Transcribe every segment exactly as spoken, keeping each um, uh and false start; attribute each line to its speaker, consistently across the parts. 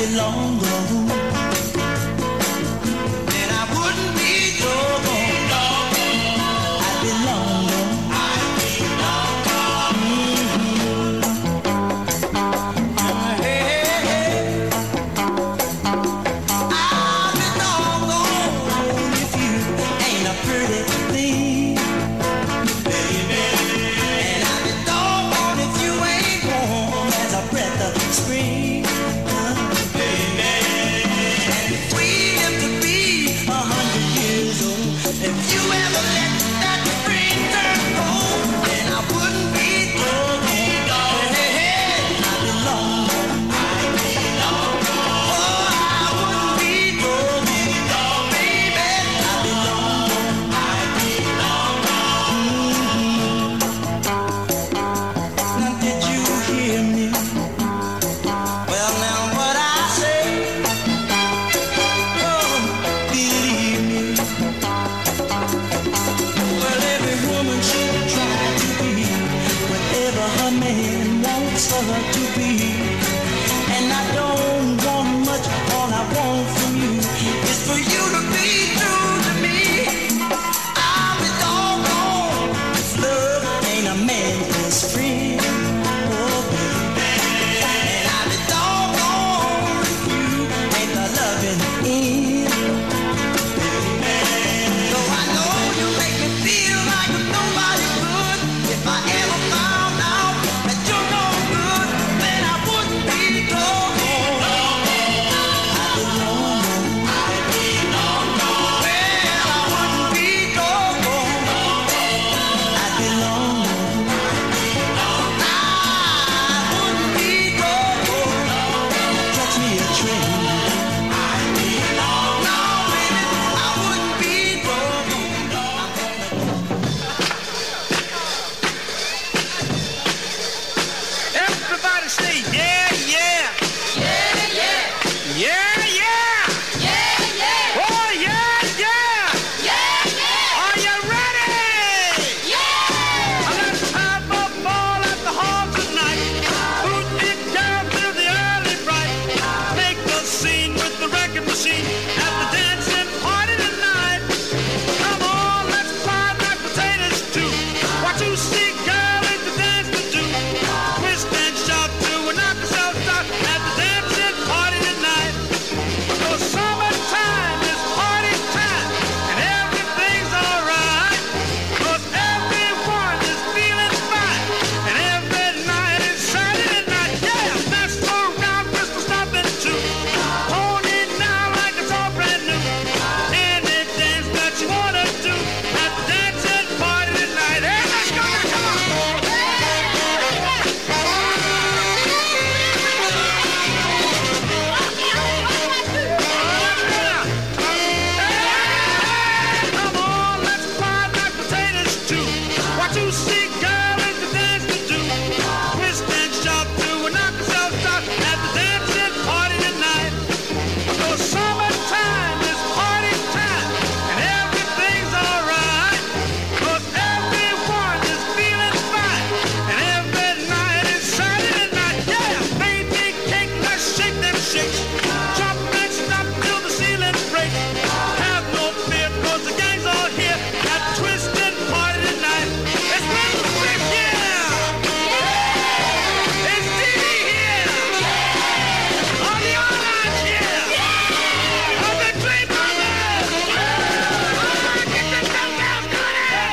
Speaker 1: long gone. And I wouldn't be doggone, I'd be long gone. I'd be long gone. Mm-hmm. Uh, hey, hey, hey. I'd be long gone if you ain't a pretty thing, baby. And I'd be doggone if you ain't warm as a breath of spring. If you ever let that spring turn cold, then I wouldn't be doggone. Hey, hey, I'd be long gone. I'd be long gone. Oh, I wouldn't be doggone, baby. I'd be long gone. I'd be long gone. Now did you hear me? Well, now what I say? Oh, believe me. Well, every woman should try to be whatever her man wants her to be. And I don't want much, all I want from you is for you to be true to me. I'll be doggone if love ain't a man's best friend. Oh, baby. And I'll be doggone if you ain't the loving end. Though I know you make me feel like nobody could. If I ever found out that you're no good, then I wouldn't be doggone. I'd be long gone. I'd be long gone. Well, I wouldn't be doggone. I'd be long gone. I wouldn't be doggone. Catch me a train. I'd be long gone. No, baby, I wouldn't be doggone.
Speaker 2: Everybody say yeah, yeah. Yeah, yeah. Yeah, yeah. Yeah, yeah. Oh, yeah, yeah. Yeah, yeah. Are you ready? Yeah. Let's have a ball at the hall tonight. Boot it down till the early bright. Make a scene with the record machine at the dancing party tonight. Come on, let's fry like potatoes too. What you see, girl, is the dance to do. Twist and shout to a knock yourself out at the dancing party tonight. So summertime is party time and everything's alright. 'Cause everyone is feeling fine and every night is Saturday night. Yeah, mess around, Christmas nothing too. Hold it now like it's all brand new. Any dance that you wanna do at the dancing party tonight. Hey, let's go now, come on. Come on, let's fry like potatoes too. What you see, girl, is the dance to do. Twist and shout to a knock yourself out at the dancing party tonight. So summertime is party time and everything's alright. 'Cause everyone is feeling fine and every night is Saturday night. Yeah, baby cake, let's shake them shakes. Jump and stop till the ceiling breaks. Have no fear 'cause the gang's all here at the twisted party tonight. It's music, yeah. It's Dee here. On the online, yeah. On the Dream Brothers. Get the countdown going.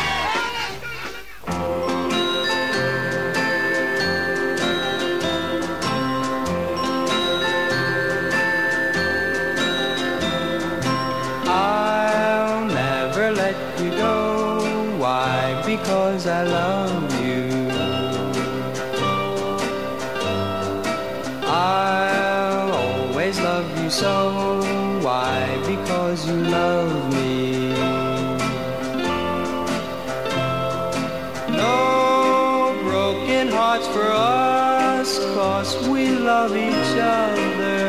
Speaker 3: I'll never let you go. Why? Because I love you. I'll always love you so. Why? Because you love me. No broken hearts for us, 'cause we love each other.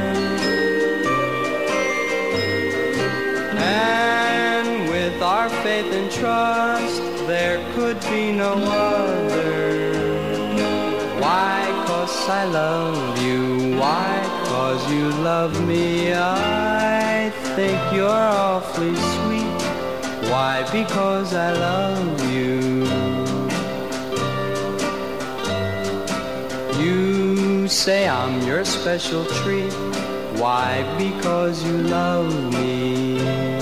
Speaker 3: And with our faith and trust, there could be no other. Why? 'Cause Yes, I love you. Why? 'Cause you love me. I think you're awfully sweet. Why? Because I love you. You say I'm your special treat. Why? Because you love me.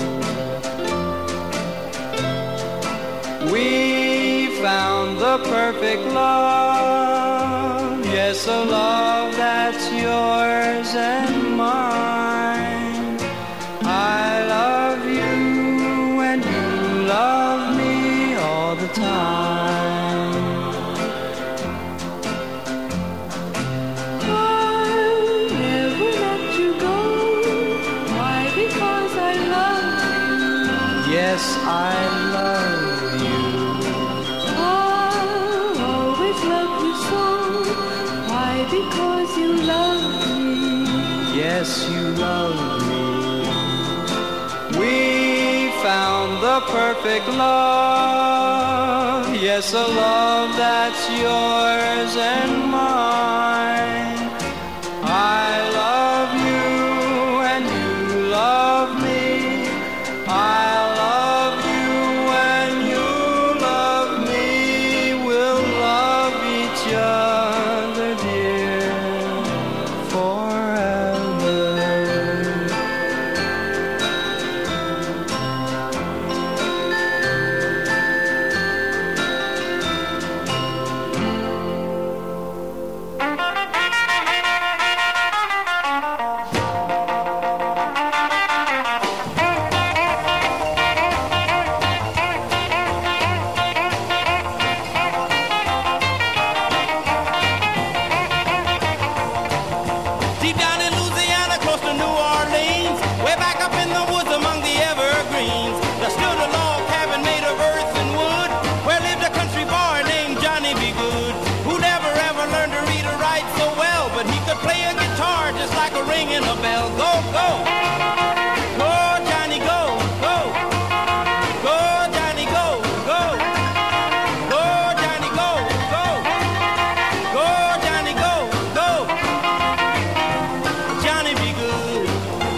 Speaker 3: We found the perfect love. Yes, a love that's yours and mine. I love you and you love me all the time.
Speaker 4: I'll never let you go. Why? Because I love you.
Speaker 3: Yes, I love you.
Speaker 4: I'll always love you so. Why? Because you love me.
Speaker 3: Yes, you love me. We found the perfect love. Yes, a love that's yours and mine. I love you and you love me. I love you and you love me. We'll love each other, dear, forever.
Speaker 2: Deep down in Louisiana, close to New Orleans, way back up in the woods among the evergreens, there stood a log cabin made of earth and wood, where lived a country boy named Johnny B. Good, who never ever learned to read or write so well, but he could play a guitar just like a ringing a bell. Go, go! Go, Johnny, go, go! Go, Johnny, go, go! Go, Johnny, go, go! Go, Johnny, go, go! Johnny be good.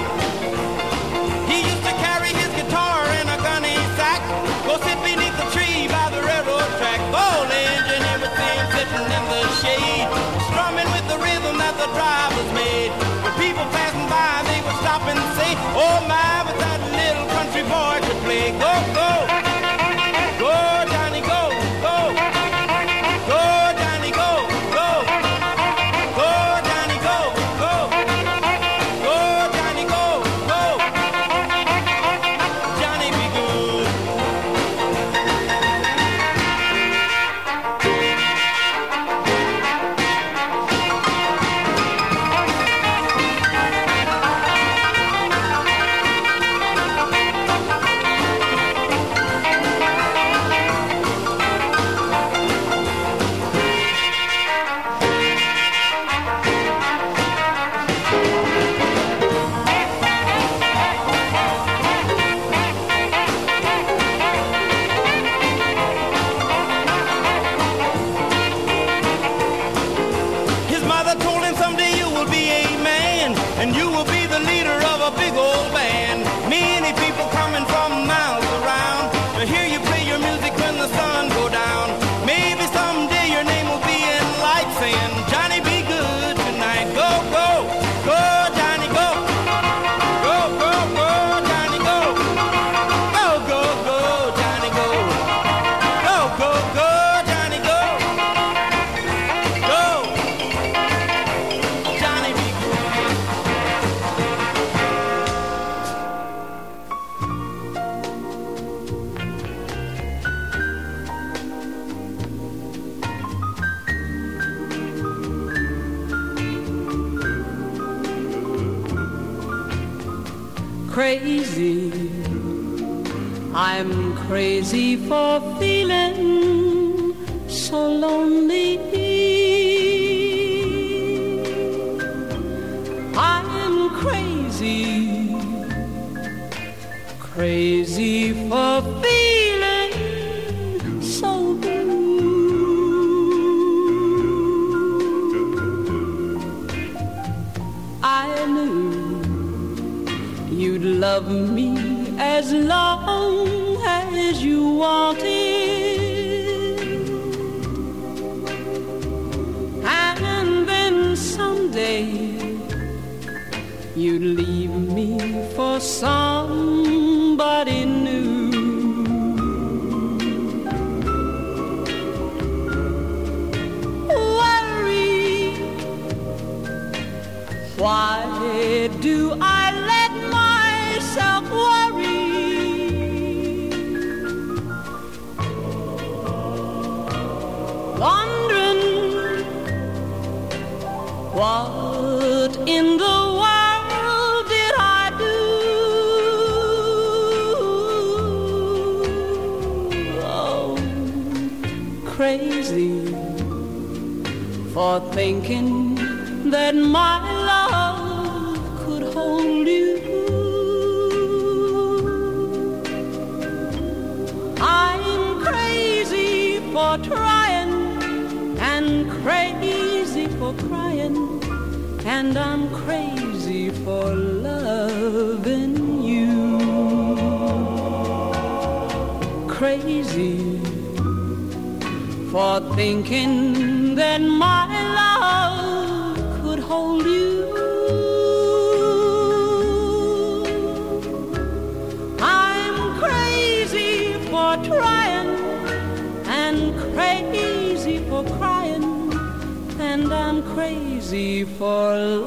Speaker 2: He used to carry his guitar in a gunny sack, go sit beneath the tree by the railroad track, gold engine, everything sitting in the shade, strumming with the rhythm that the drivers made. When people passing by, they would stop and say, oh my, but that little country boy could play. Go, go! Go, Johnny, go, go! Go, Johnny, go, go! Go, Johnny, go, go! Go, Johnny, go, go! Johnny be good. His mother told him someday you will be a man, and you will be the leader of a big old band. Many people coming from miles around to hear you play your music when the sun go down. Maybe someday your name will be in lights saying, Johnny be good tonight. Go, go, go, Johnny, go. Go, go, go, Johnny, go. Go, go, go, Johnny, go. Go, go, go, Johnny, go. Go. Johnny be good.
Speaker 4: Crazy, I'm crazy for feeling so lonely. I'm crazy, crazy for feeling so blue. you'd love me as long as you wanted, and then someday you'd leave me for somebody new. Why do I let myself worry? Wondering what in the world did I do? Oh, crazy for thinking that my love could hold you. I'm crazy for trying and crazy for crying, and I'm crazy for loving you. Crazy for thinking that my love could hold you. I'm crazy for trying and crazy for crying, and I'm crazy for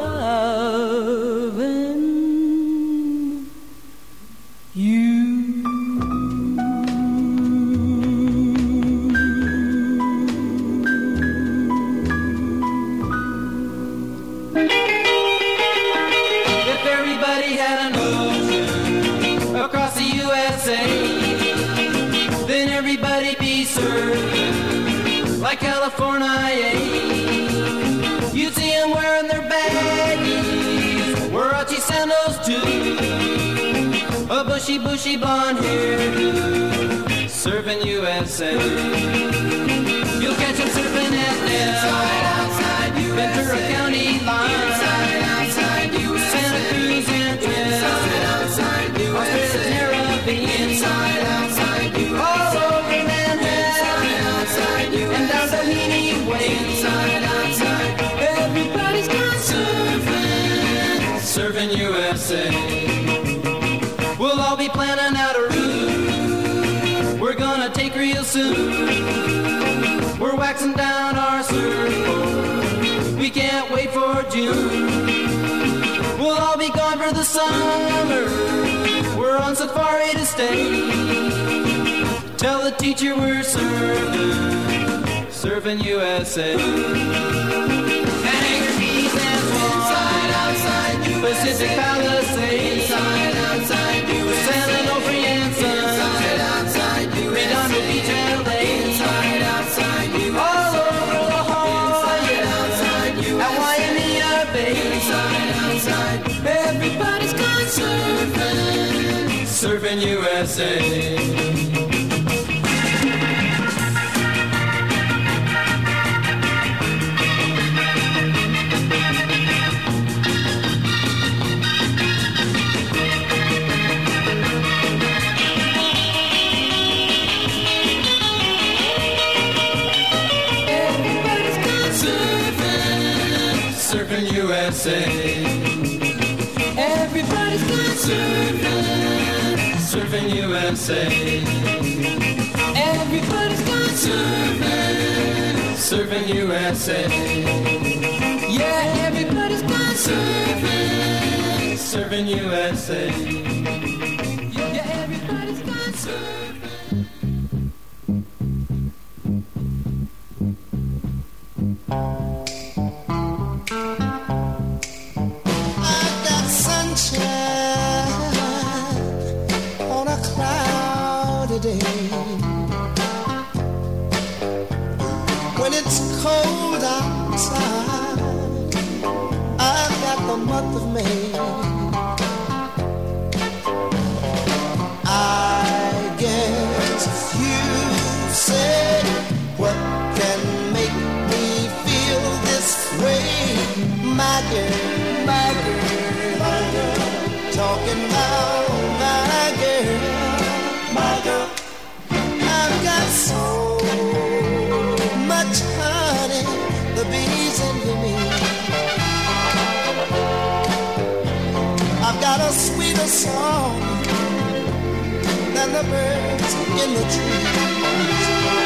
Speaker 4: loving you.
Speaker 3: Then everybody be served like California. You see them wearing their baggies, Warachi sandals too, a bushy, bushy blonde hair, serving U S A. You'll catch them surfing at inside, outside, Ventura County line, inside, outside, U S A. Santa Cruz and inside, outside, U S A. Inside, outside, you all over Manhattan, inside, outside, you and down Doheny Way, inside, outside, everybody's gone surfing, serving U S A. We'll all be planning out a route we're gonna take real soon. We're waxing down our surfboard, we can't wait for June. We'll all be gone for the summer, we're on safari to stay. Tell the teacher we're surfing, surfing U S A. Hangar Keys and Swan, inside, outside, Pacific Palisades, inside, outside, U S A. San Onofre and Son, inside, outside, U S A. Redondo Beach, L A, inside, outside, U S A. All over La Jolla, outside, U S A. At Waimea Bay, inside, outside, everybody's gone surfing, surfing U S A. Everybody's gone surfing, surfing U S A. Everybody's gone surfing, surfing U S A. Everybody's gone surfing, surfing U S A. Yeah, everybody's gone surfing, surfing U S A. Yeah, everybody's gone surfing.
Speaker 5: When it's cold outside, I've got the month of May. I guess you said, what can make me feel this way? My girl, my girl, talking about my girl, my girl. I've got so much honey, the bees envy me. I've got a sweeter song than the birds in the trees.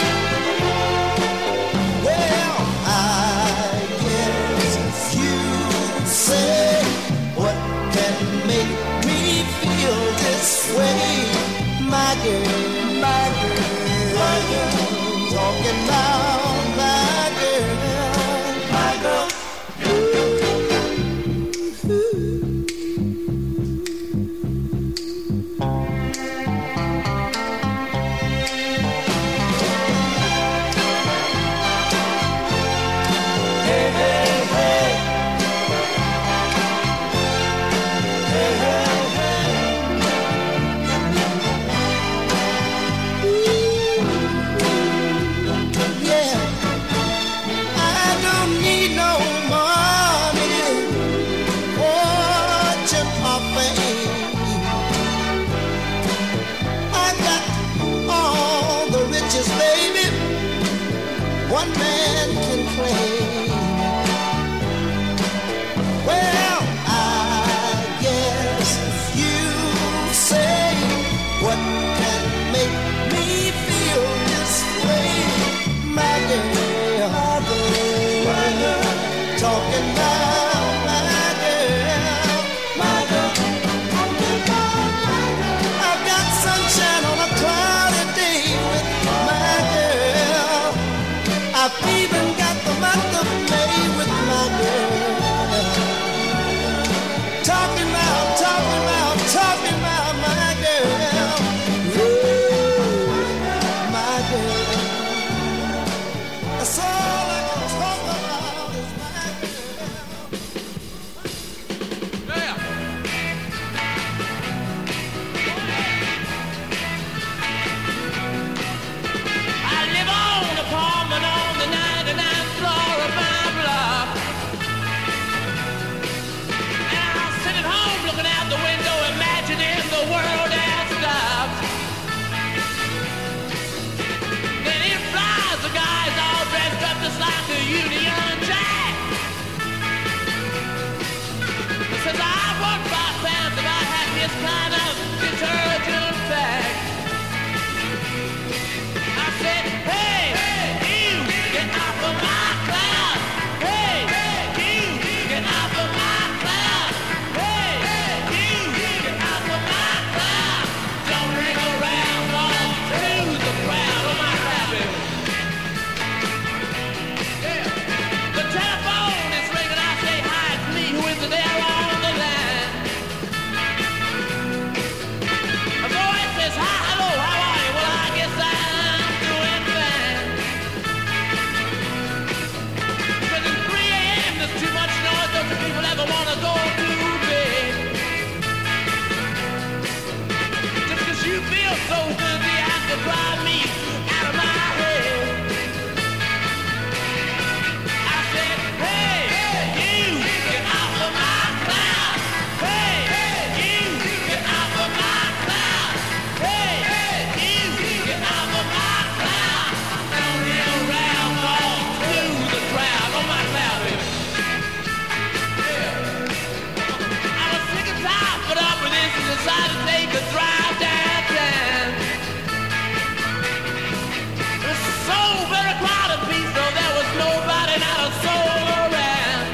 Speaker 5: Well, I guess you say, what can make me feel this way? My girl, my girl, my girl, talking about my girl, my girl. One man can claim. Well, I guess you say, what can make me feel this way? My girl, my girl, my girl, talking about my girl, my girl, talking about my girl. I've got sunshine on a cloudy day with my girl. I've even got the month of May with my girl. Talking about, talking about, talking about my girl. Ooh, my girl. That's all I can talk about is my girl.
Speaker 2: Yeah. I live on the palm and on the ninety-ninth floor of my block. And I sit at home looking out the window, imagining the world has stopped. Then in flies the guys all dressed up just like a Union Jack. He says, I want five pounds if I had this kind of detergent bag. I said, hey, you, get off of my cloud. Hey, you, get off of my cloud. Hey, you, get off of my cloud. Don't hang around, walk through the crowd on my rabbit. Yeah. The telephone is ringing, I say, hi, it's me, who is there on the line? A voice says, hi, hello, how are you? Well, I guess I'm doing fine. But at three a.m. there's too much noise, don't you people ever want to go to bed? Just 'cause you feel so dizzy, I could drive me out of my head. I said, hey, you, get off of my cloud. Hey, you, get off of my cloud. Hey, you, get off of my cloud. Don't hang around, walk through the crowd on my cloud, baby. Yeah. I was sick and tired, put up with this and decided to take a drive downtown. It was so very crowded, piece, though there was nobody, not a soul around.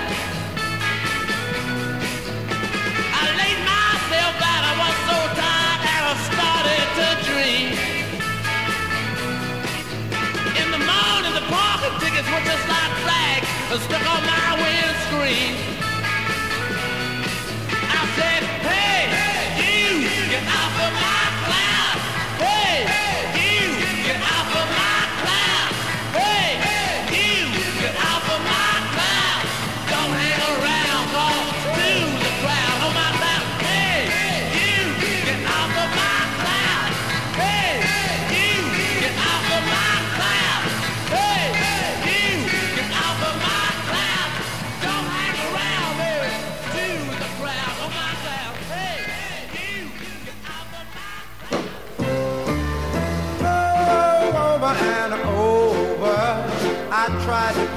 Speaker 2: I laid myself out, I was so tired, and I started to dream. In the morning, the parking tickets were just like flags stuck on my windscreen. I said, hey, you, get off of my cloud. Hey, you, get off of my cloud. Hey, you, get off of my cloud. Don't hang around, walk through the crowd on my cloud. Hey, you, get off of my cloud. Hey, you, get off of my cloud. Hey, you, get off of my cloud. Don't hang around.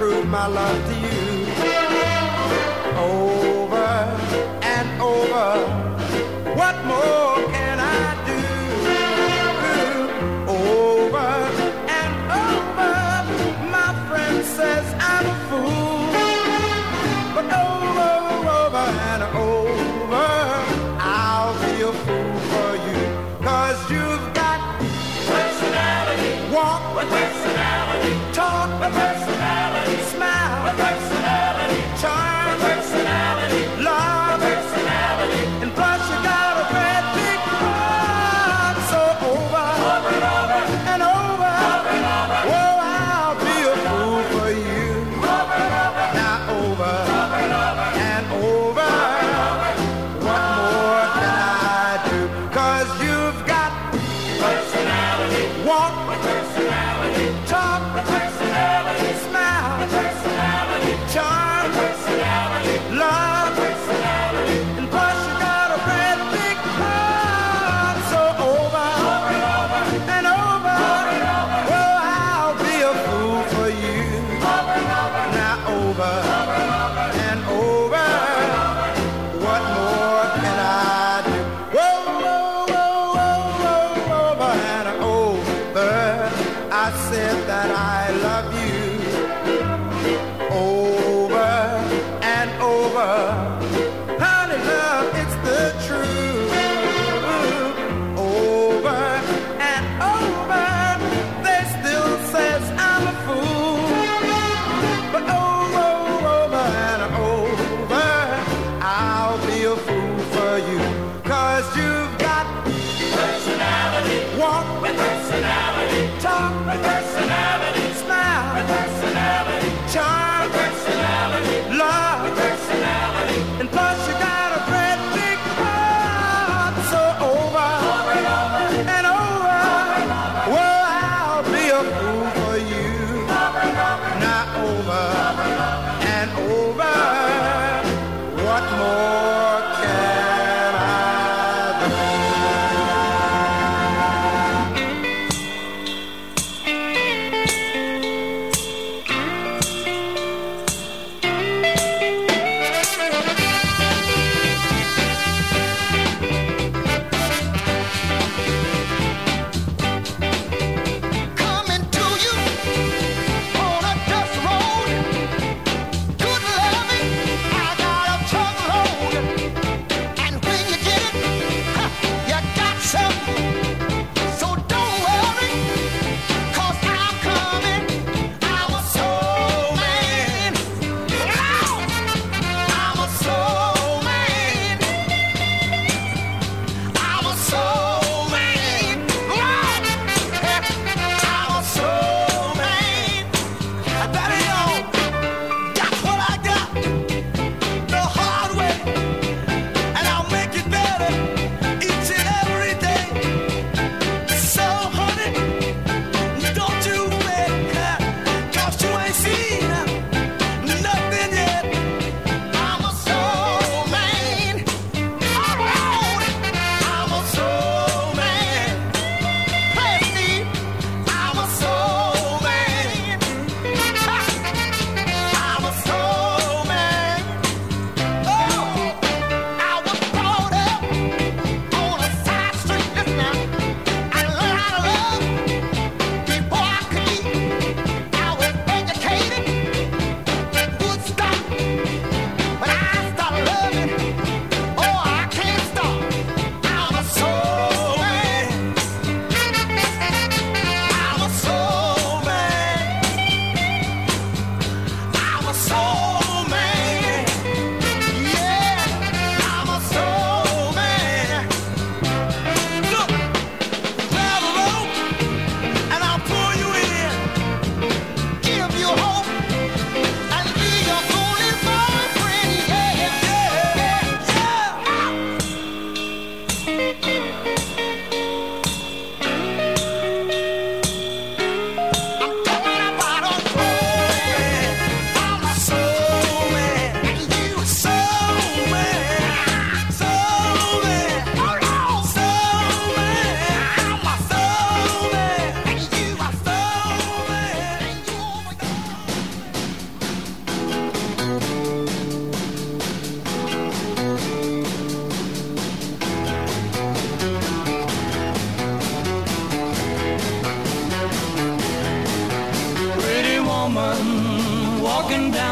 Speaker 5: prove my love to you. Over and over, what more can I do? Over and over, my friend says I'm a fool. But over, over and over, I'll be a fool for you. 'Cause you've got personality, walk with personality, talk with personality, smile with personality, charm with personality, love with personality, and plus you got a great big heart. So over, over and over, and over, over and over, oh, I'll be a fool for you. Over and over, now over, over and over, and over, what more can I do? 'Cause you've got personality, walk with personality, talk with personality, smile with personality, charm with personality, love with personality, and plus you got a great big heart. So over, over and over, and over, over and over, well, I'll be a fool for you. Over and over, now over, over and over, and over, what more can I do? Whoa, whoa, whoa, whoa, whoa, over and over, I said that I love you. Over and over, honey love, it's the truth. Over and over, they still says I'm a fool. But over, over and over, I'll be a fool for you. 'Cause you've got personality, walk with personality, talk with personality, smile with personality, charm with personality, love with personality, and plus you got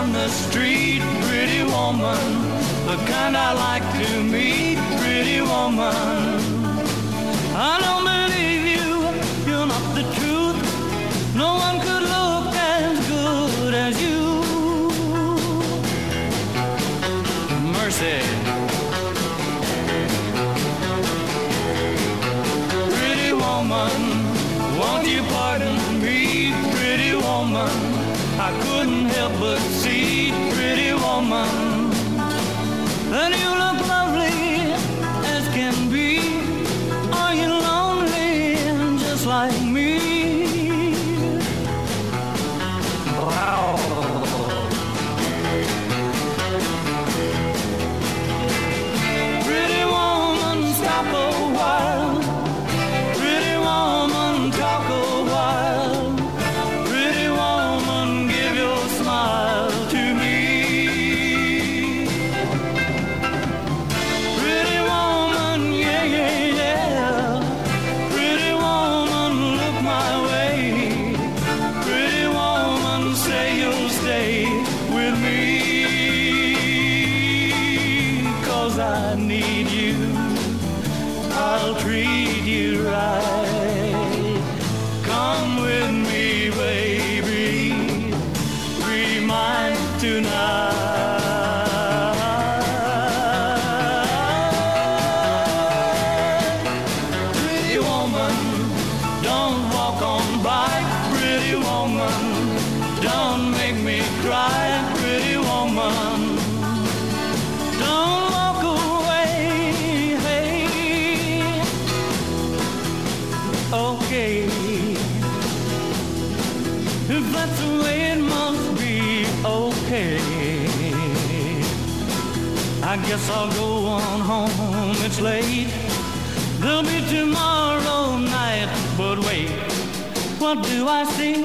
Speaker 1: down the street, pretty woman, the kind I like to meet, pretty woman. I don't believe you, you're not the truth. No one could look as good as you. Mercy. Pretty woman, won't you pardon me, pretty woman? I couldn't help but see, pretty woman, that you look lovely as can be. Are you lonely just like me? Wow. Pretty woman, stop a while. Pretty woman, talk a while. Pretty woman, give your smile to me. Pretty woman, yeah, yeah, yeah. Pretty woman, look my way. Pretty woman, say you'll stay with me. 'Cause I need you, I'll treat you right. Come with me, baby, be mine tonight. Pretty woman, don't walk on by. Pretty woman, don't make me cry. Pretty woman, don't walk away. Hey, okay, if that's the way it must be, okay. I guess I'll go on home, it's late. There'll be tomorrow night, but wait, what do I see?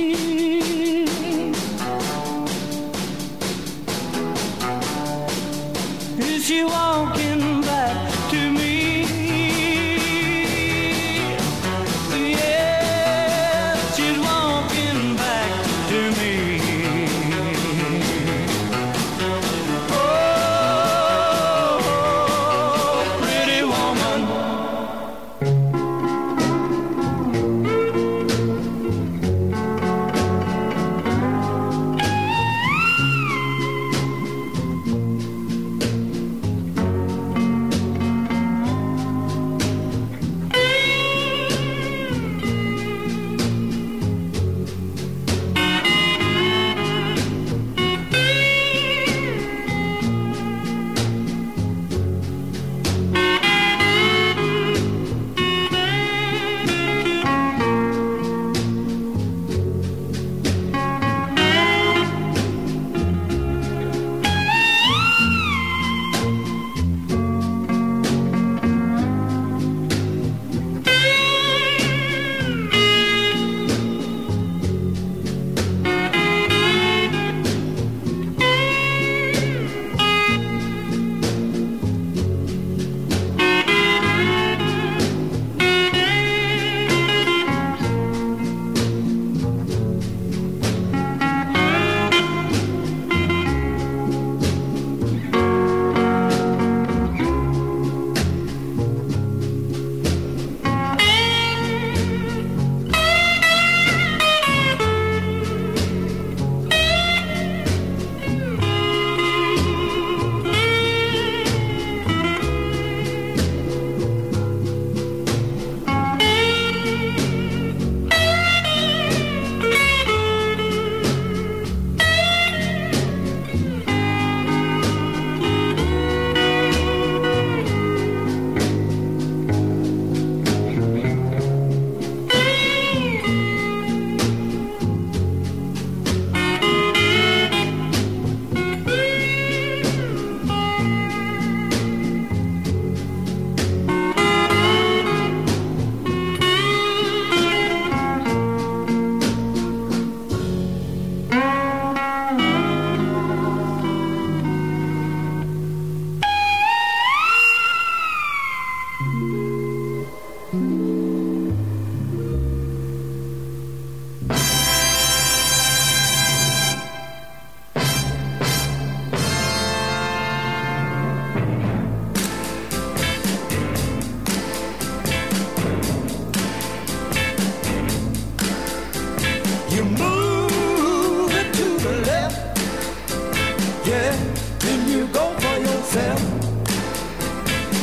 Speaker 1: Is she walking back to me? Yeah, she's walking back to me. Oh, pretty woman.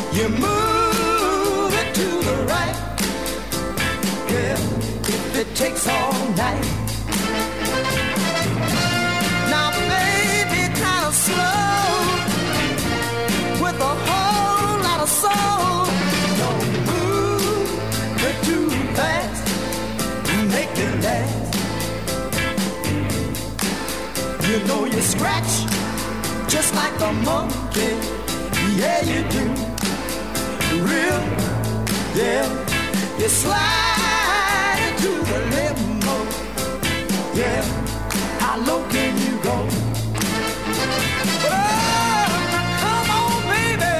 Speaker 5: You move it to the right. Yeah, if it takes all night. Now, baby, kind of slow, with a whole lot of soul. Don't move it too fast. Make it last. You know you scratch just like a monkey. Yeah, you do. Real, yeah. You slide into the limo. Yeah, how low can you go? Oh, come on, baby.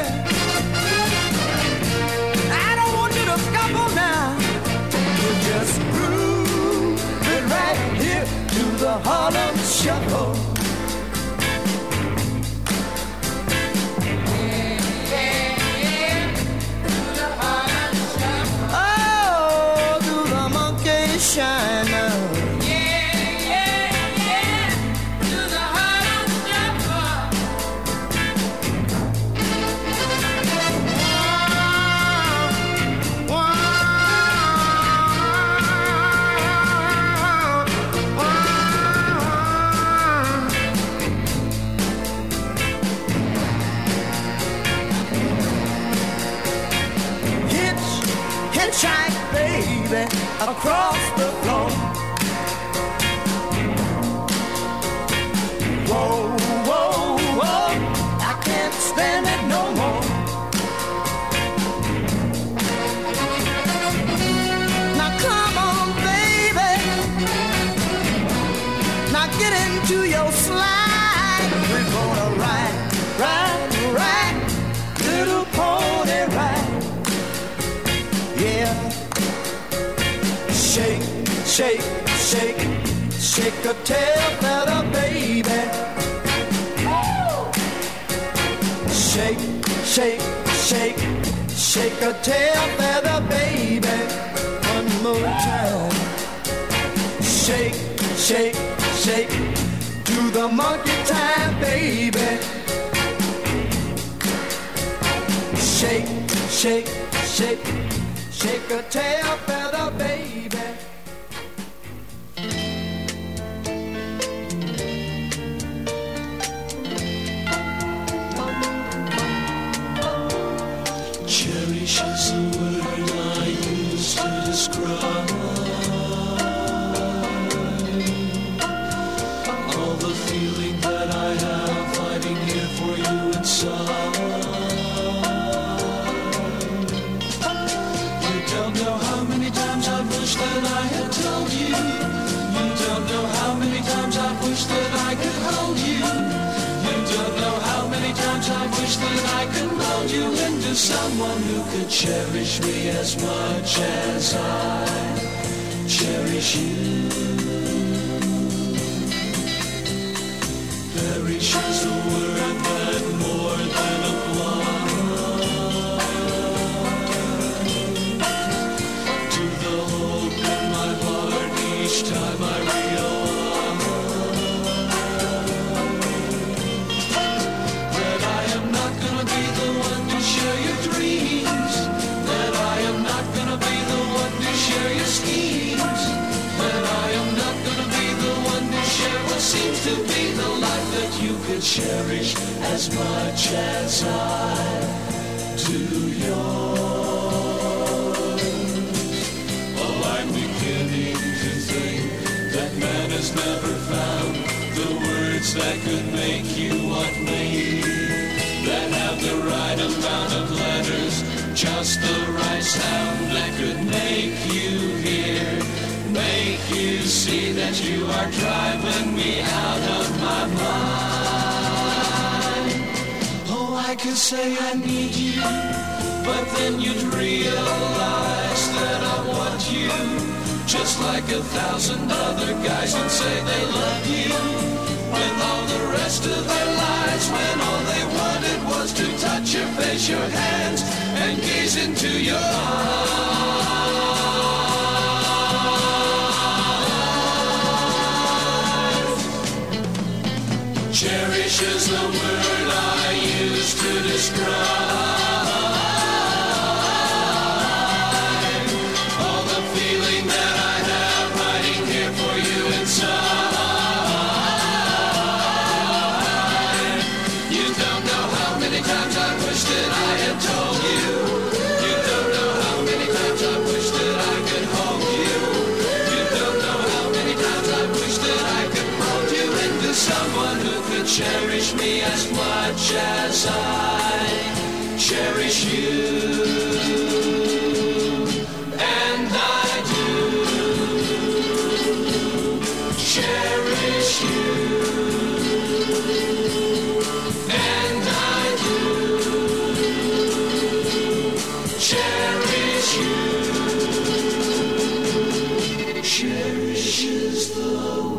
Speaker 5: I don't want you to scuffle now. You just groove it right here to the Harlem Shuffle. Shine now.
Speaker 3: Yeah, yeah, yeah, to the Harlem Shuffle. Wow, wow, wow.
Speaker 5: Hitch, hitchhike, baby, across the floor. Whoa, whoa, whoa, I can't stand it no more. Now come on, baby. Now get into your slide. We're gonna ride, ride, ride, little pony ride. Yeah. Shake, shake, shake, shake a tail feather, baby. Shake, shake, shake, shake a tail feather, baby. One more time. Shake, shake, shake, do the monkey time, baby. Shake, shake, shake, shake a tail feather, baby.
Speaker 1: Cherish is the word I use to describe all the feeling that I have hiding here for you inside. You don't know how many times I wish that I had told you. You don't know how many times I wish that I could hold you. You don't know how many times I wish that I could mold you into someone who could cherish me as much as I cherish you. Perish is a word that more than applies to the hope in my heart each time I realize that I am not gonna be the one to share your dreams, that I am not gonna be the one to share your schemes, that I am not gonna be the one to share what seems to be the life that you could cherish as much as I do yours. Oh, I'm beginning to think that man has never found the words that could make you what me, that have the right amount of letters, just the right sound that could make you hear, make you see that you are driving me out of my mind. Oh, I could say I need you, but then you'd realize that I want you, just like a thousand other guys would say they love you, with all the rest of their lives, when all they wanted was to touch your face, your hands, and gaze into your eyes. Cherish is the word I use to describe
Speaker 3: wish that I had told you. You don't know how many times I wish that I could hold you. You don't know how many times I wish that I could mold you into someone who could cherish me as much as I cherish you. And I do cherish you. And I do cherish you. Cherish is the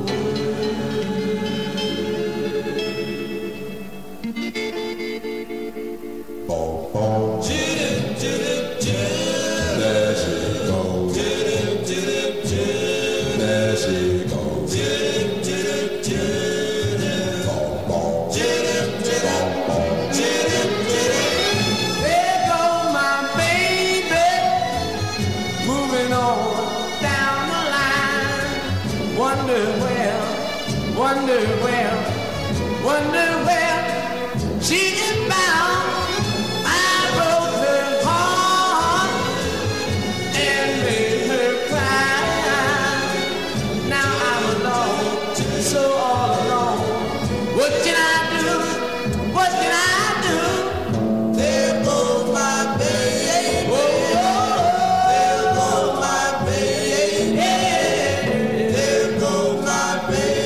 Speaker 1: wonder where, wonder where she is bound. I broke her heart and made her cry. Now I'm alone, so all alone. What can I do? What can I do? There goes my baby. Oh, there goes my baby. There goes my baby.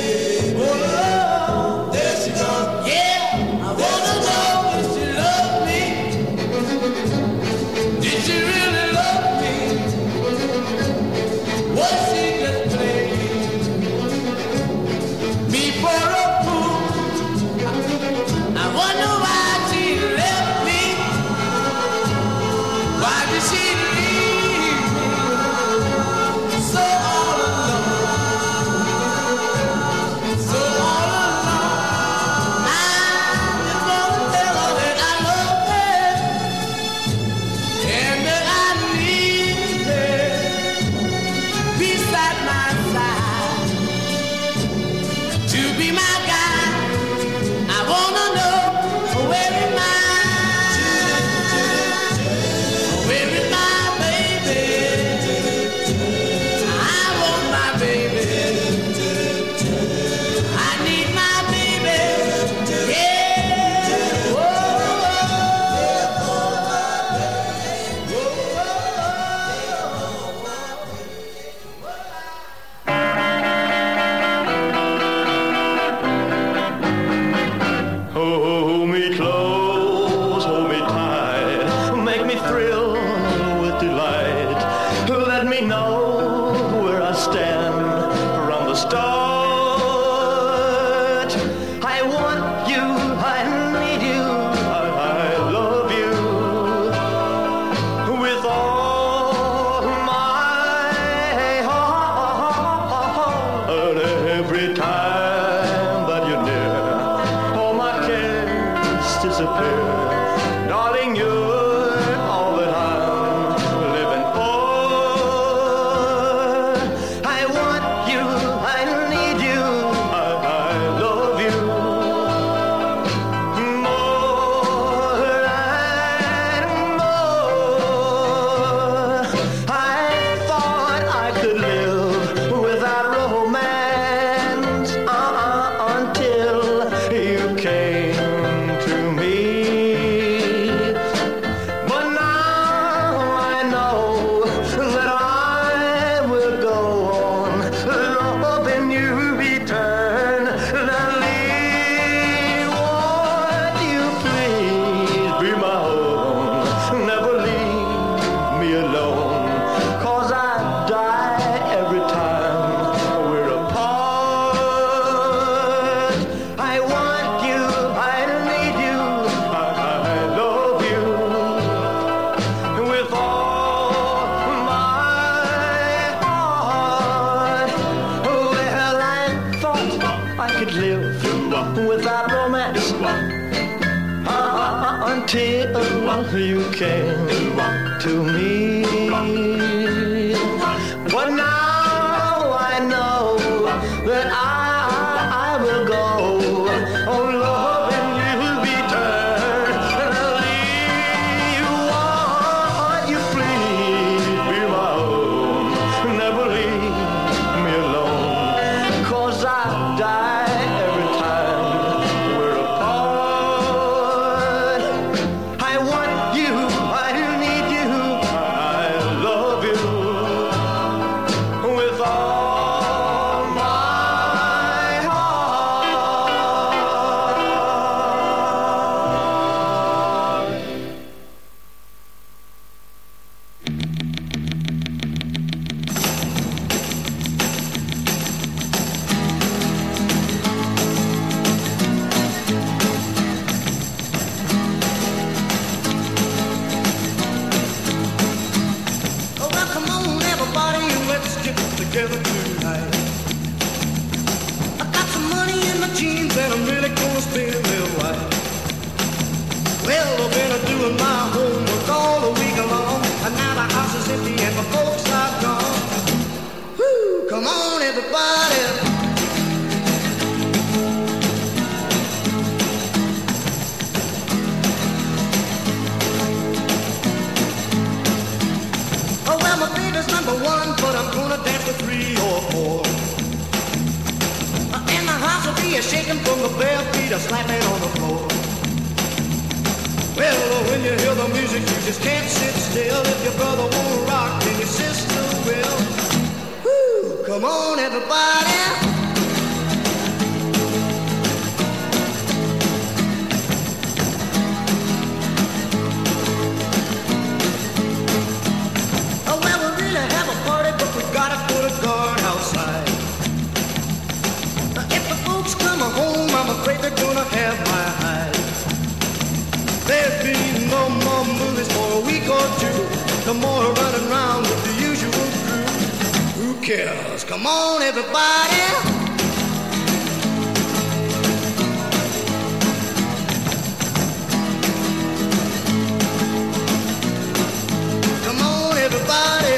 Speaker 6: Until you came to me. But now I know that I, I will go on loving you eternally.
Speaker 5: everybody. Oh, well, my baby's number one, but I'm gonna dance with three or four. Uh, and the house will be a shaking from the bare feet a slapping on the floor. Well, when you hear the music, you just can't sit still. If your brother won't rock, then your sister will. Woo! Come on, everybody. Oh, well, we really have a party, but we gotta put a guard outside. Now, if the folks come home, I'm afraid they're gonna have my hide. There'll be no more movies for a week or two. No more running around with the usual crew. Who cares? Come on, everybody. Come on, everybody.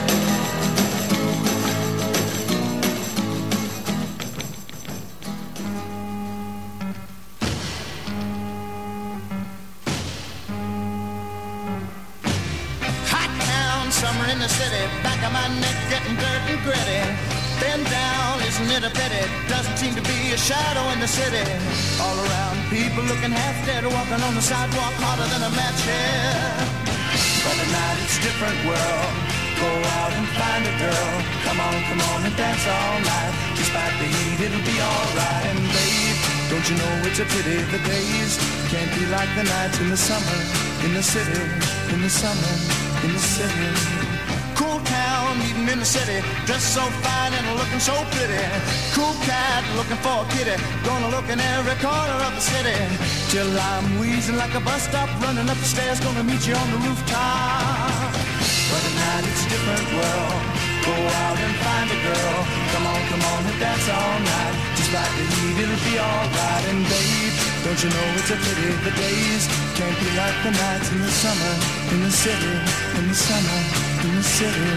Speaker 5: Summer in the city, back of my neck getting dirt and gritty. Bend down, isn't it a pity? Doesn't seem to be a shadow in the city. All around, people looking half dead, walking on the sidewalk harder than a match here. But at night it's a different world. Go out and find a girl. Come on, come on and dance all night. Despite the heat, it'll be alright. And babe, don't you know it's a pity the days can't be like the nights in the summer, in the city, in the summer, in the city. Cool town, meeting in the city, dressed so fine and looking so pretty. Cool cat, looking for a kitty, gonna look in every corner of the city. Till I'm wheezing like a bus stop, running up the stairs, gonna meet you on the rooftop. But at night it's a different world. Go out and find a girl. Come on, come on and dance all night. Despite the heat, it'll be alright. And babe, don't you know it's a pity the days can't be like the nights in the summer, in the city, in the summer, in the city.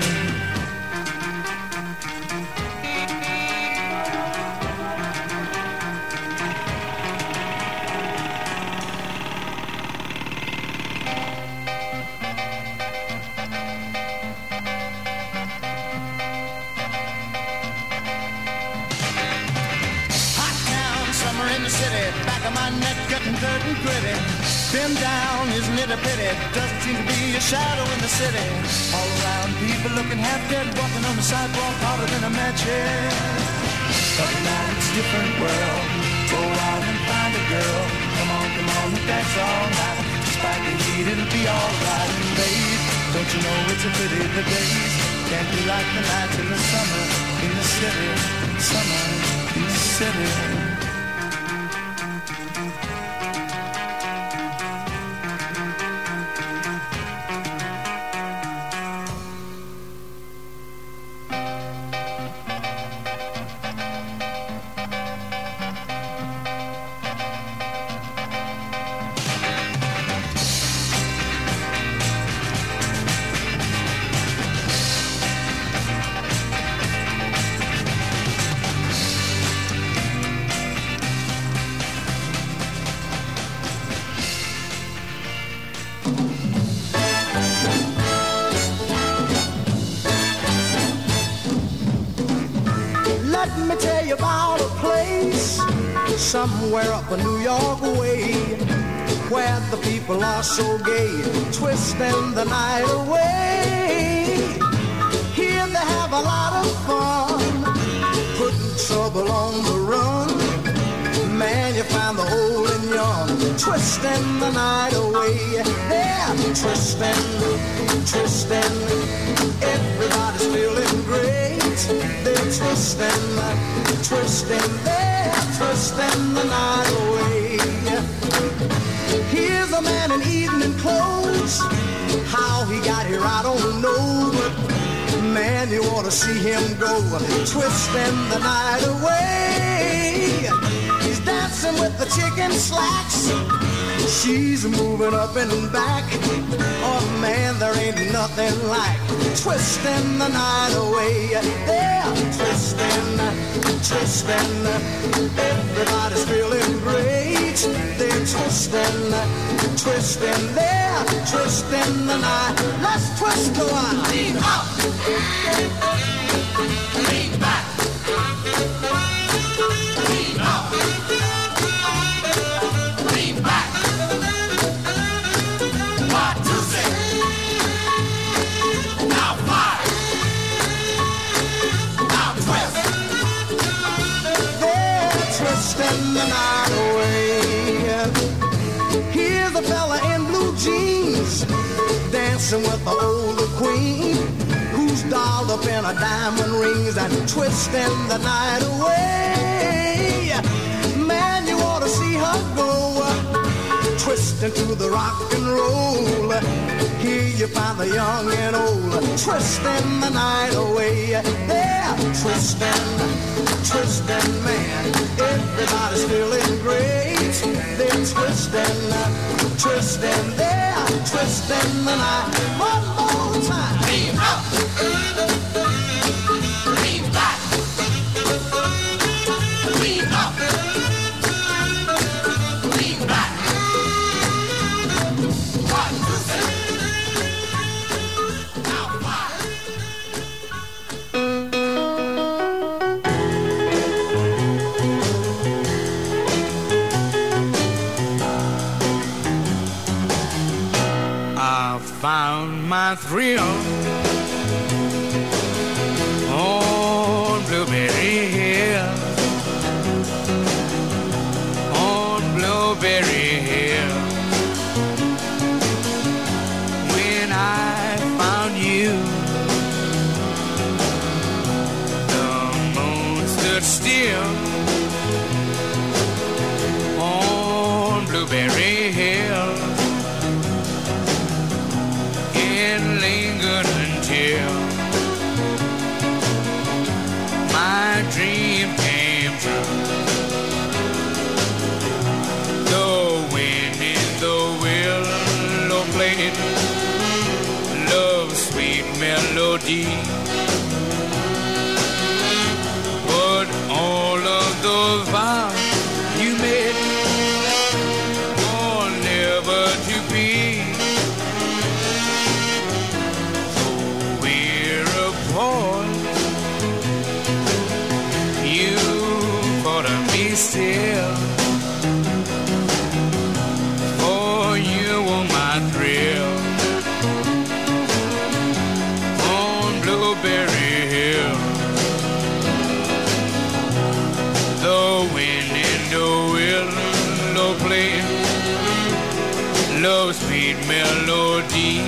Speaker 5: Dirt and gritty, bend down, isn't it a pity? Doesn't seem to be a shadow in the city. All around, people looking half dead, walking on the sidewalk harder than a match head. But now it's a different world. Go out and find a girl. Come on, come on, and dance all night. Despite the heat, it'll be alright. And babe, don't you know it's a pity the days can't be like the nights in the summer, in the city, summer, in the city. Somewhere up a New York way, where the people are so gay, twisting the night away. Here they have a lot of fun, putting trouble on the run. Man, you find the old and young, twisting the night away. They're twisting, twisting, everybody's feeling great. They're twisting, twisting, they're twisting the night away. Here's a man in evening clothes. How he got here, I don't know. But man, you ought to see him go, twisting the night away. He's dancing with the chicken slacks. She's moving up and back. Oh man, there ain't nothing like twisting the night away. Yeah, twisting, twisting. Everybody's feeling great. They're twisting, twisting. They're twisting the night. Let's twist a while. Lean up, lean back. Lean up, lean back. One, two, six. Now five. Now twist. They're twisting the night away. Here's a fella in blue jeans dancing with the older queen, who's dolled up in her diamond rings and twisting the night away. Man, you ought to see her go, twisting to the rock and roll. Here you find the young and old, twisting the night away. They're twisting, twisting, man. Everybody's feeling great. They're twisting, twisting, they're twisting the night. One more time. Lean up, lean back, lean up, lean back. One, two, three. Now five.
Speaker 2: I found my thrill on Blueberry Hill, on Blueberry Hill. When I found you, the moon stood still on Blueberry Hill. And lingered until my dream came true. The wind in the willow played love's sweet melody, but all of those vows you made are never to be. You thought of me still, for you were my thrill on Blueberry Hill. The wind in the willow played love's sweet melody,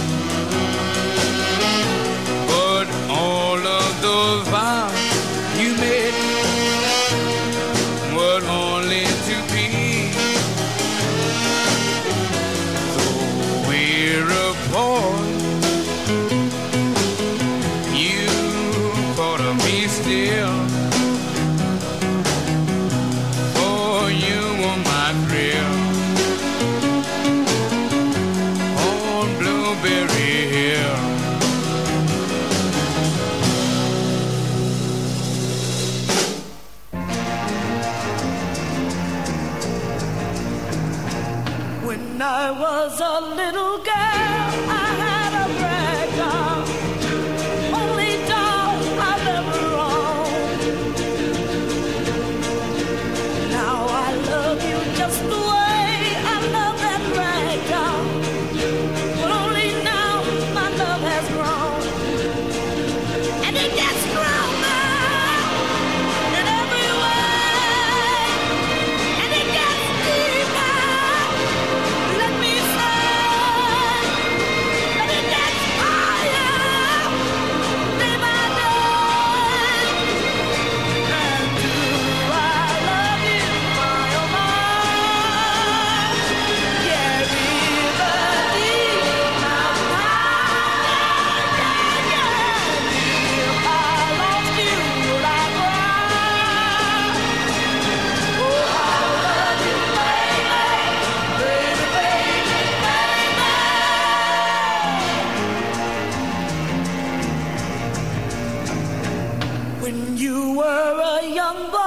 Speaker 2: but all of those vows you made were only to be. Though we're apart, you thought of me still, for you were my thrill on Blueberry Hill.
Speaker 1: When I was a little girl, I had a rag doll, only doll I've ever owned. Now I love you just the way I love that rag doll, but only now my love has grown, and it gets stronger in every way, and it gets deeper. Let me say
Speaker 7: young boy.